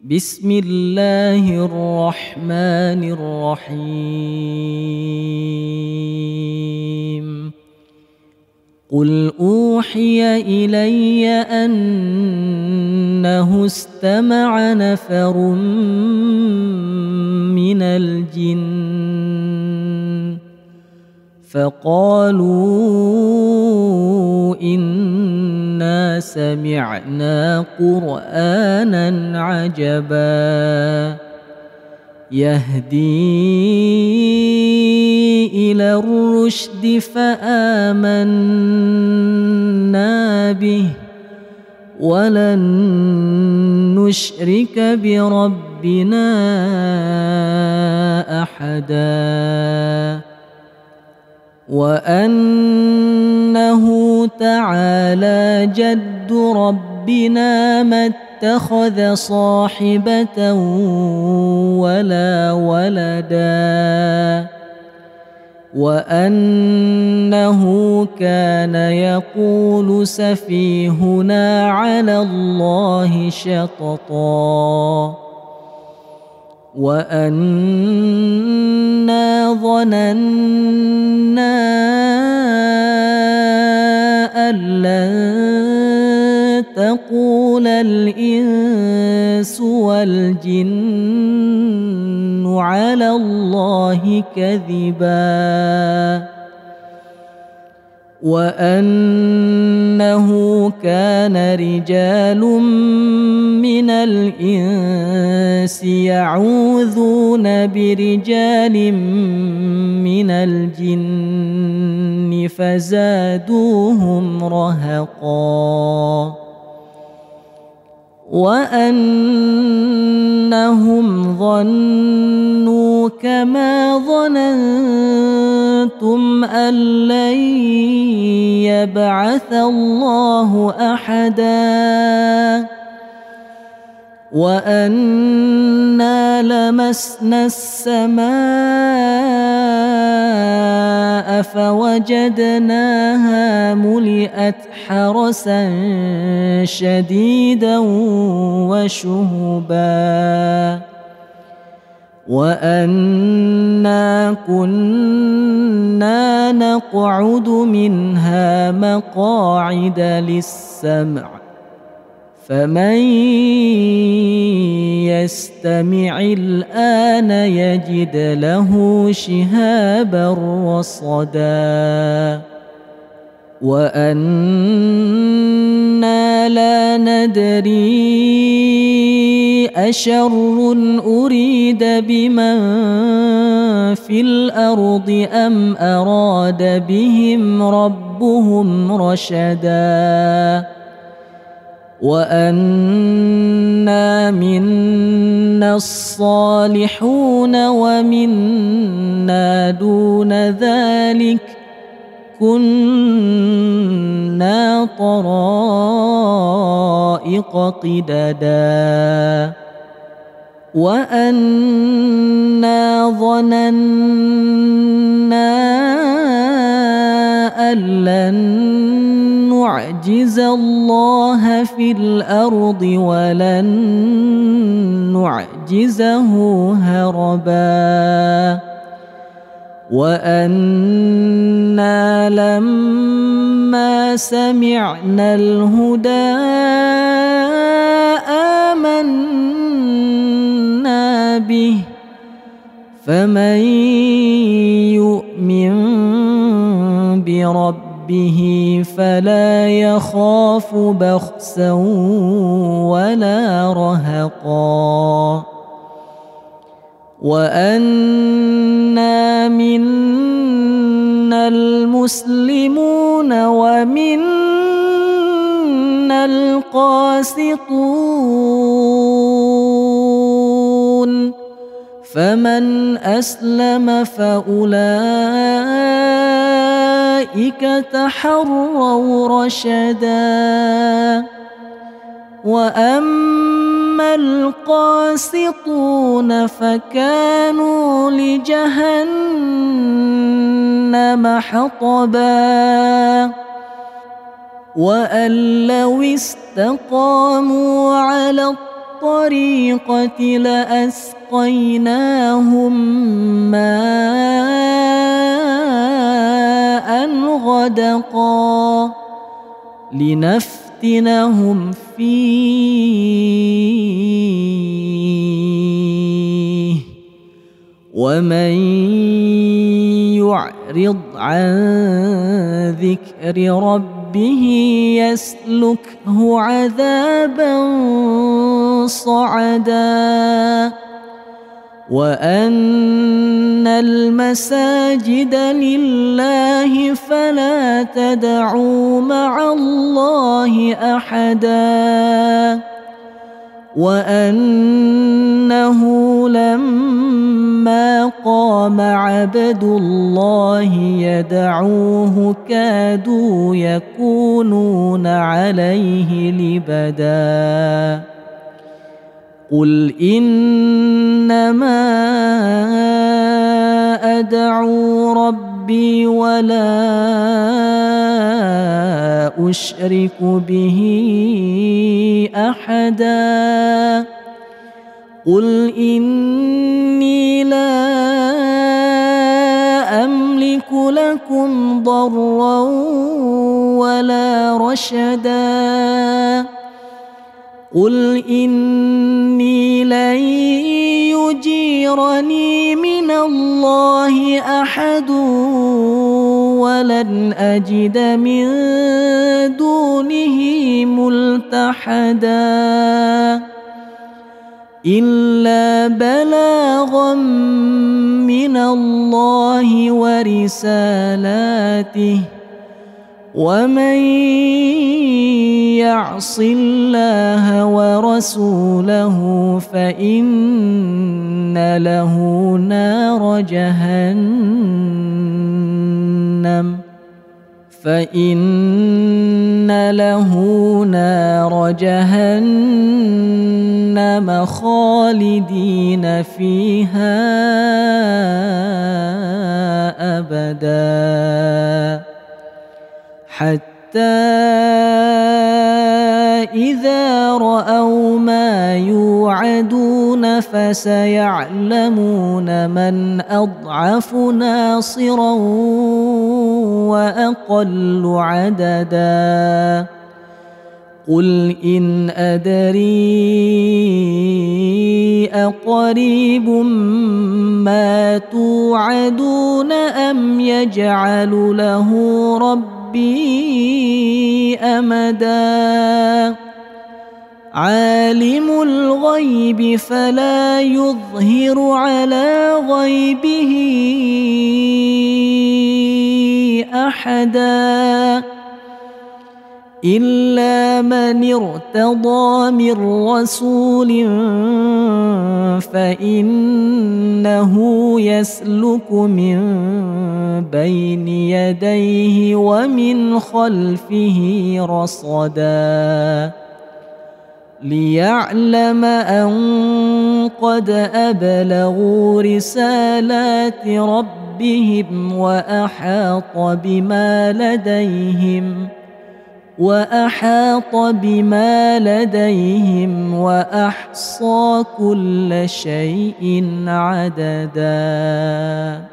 بسم الله الرحمن الرحيم قل أوحي إلي أنه استمع نفر من الجن فقالوا إنا سمعنا قرآنا عجبا يهدي إلى الرشد فآمنا به ولن نشرك بربنا أحدا وأنه تعالى جد ربنا ما اتخذ صاحبة ولا ولدا وأنه كان يقول سفيهنا على الله شططا وأنا ظننا أن لن تقول الإنس والجن على الله كذبا وأنه كان رجال من الإنس يعوذون برجال من الجن فزادوهم رهقا وأنهم ظنوا كما ظننتم أن لن يبعث الله أحدا وأنا لمسنا السماء فوجدناها ملئت حرسا شديدا وشهبا وأنا كنا نقعد منها مقاعد للسمع فمن يستمع الآن يجد له شهابا رصدا وأنا لا ندري أشر أريد بمن في الأرض أم أراد بهم ربهم رشدا وأنا منا الصالحون ومنا دون ذلك كنا طرائق قددا وأنا ظننا أن لن نعجز الله في الأرض ولن نعجزه هربا وأنا لما سمعنا الهدى آمنا به فمن يؤمن بربه فلا يخاف بخسا ولا رهقا وأنا منا المسلمون ومنا القاسطون فمن أسلم فأولئك تحروا رشدا وأما القاسطون فكانوا لجهنم حطبا وأن لو استقاموا على الطريقة لأسقيناهم ماء غدقا لنفتنهم فيه ومن يعرض عن ذكر ربه يسلكه عذابا صعدا وأن المساجد لله فلا تدعوا مع الله أحدا وأنه لما قام عبد الله يدعوه كادوا يكونون عليه لبدا قل إنما أدعو ربي ولا أشرك به أحدا قل إني لا أملك لكم ضرا ولا رشدا قل إني لن يجيرني من الله أحد ولن أجد من دونه ملتحدا إلا بلاغا من الله ورسالاته ومن يعص الله ورسوله فإن له نار جهنم خالدين فيها أبدا حتى إذا رأوا ما يوعدون فسيعلمون من أضعف ناصرا وأقل عددا قل إن أدري أقريب ما توعدون أم يجعل له ربي أمدا عالم الغيب فلا يظهر على غيبه أحدا إلا من ارتضى من رسول فإنه يسلك من بين يديه ومن خلفه رصدا ليعلم أن قد أبلغوا رسالات ربهم وأحاط بما لديهم وأحصى كل شيء عددا.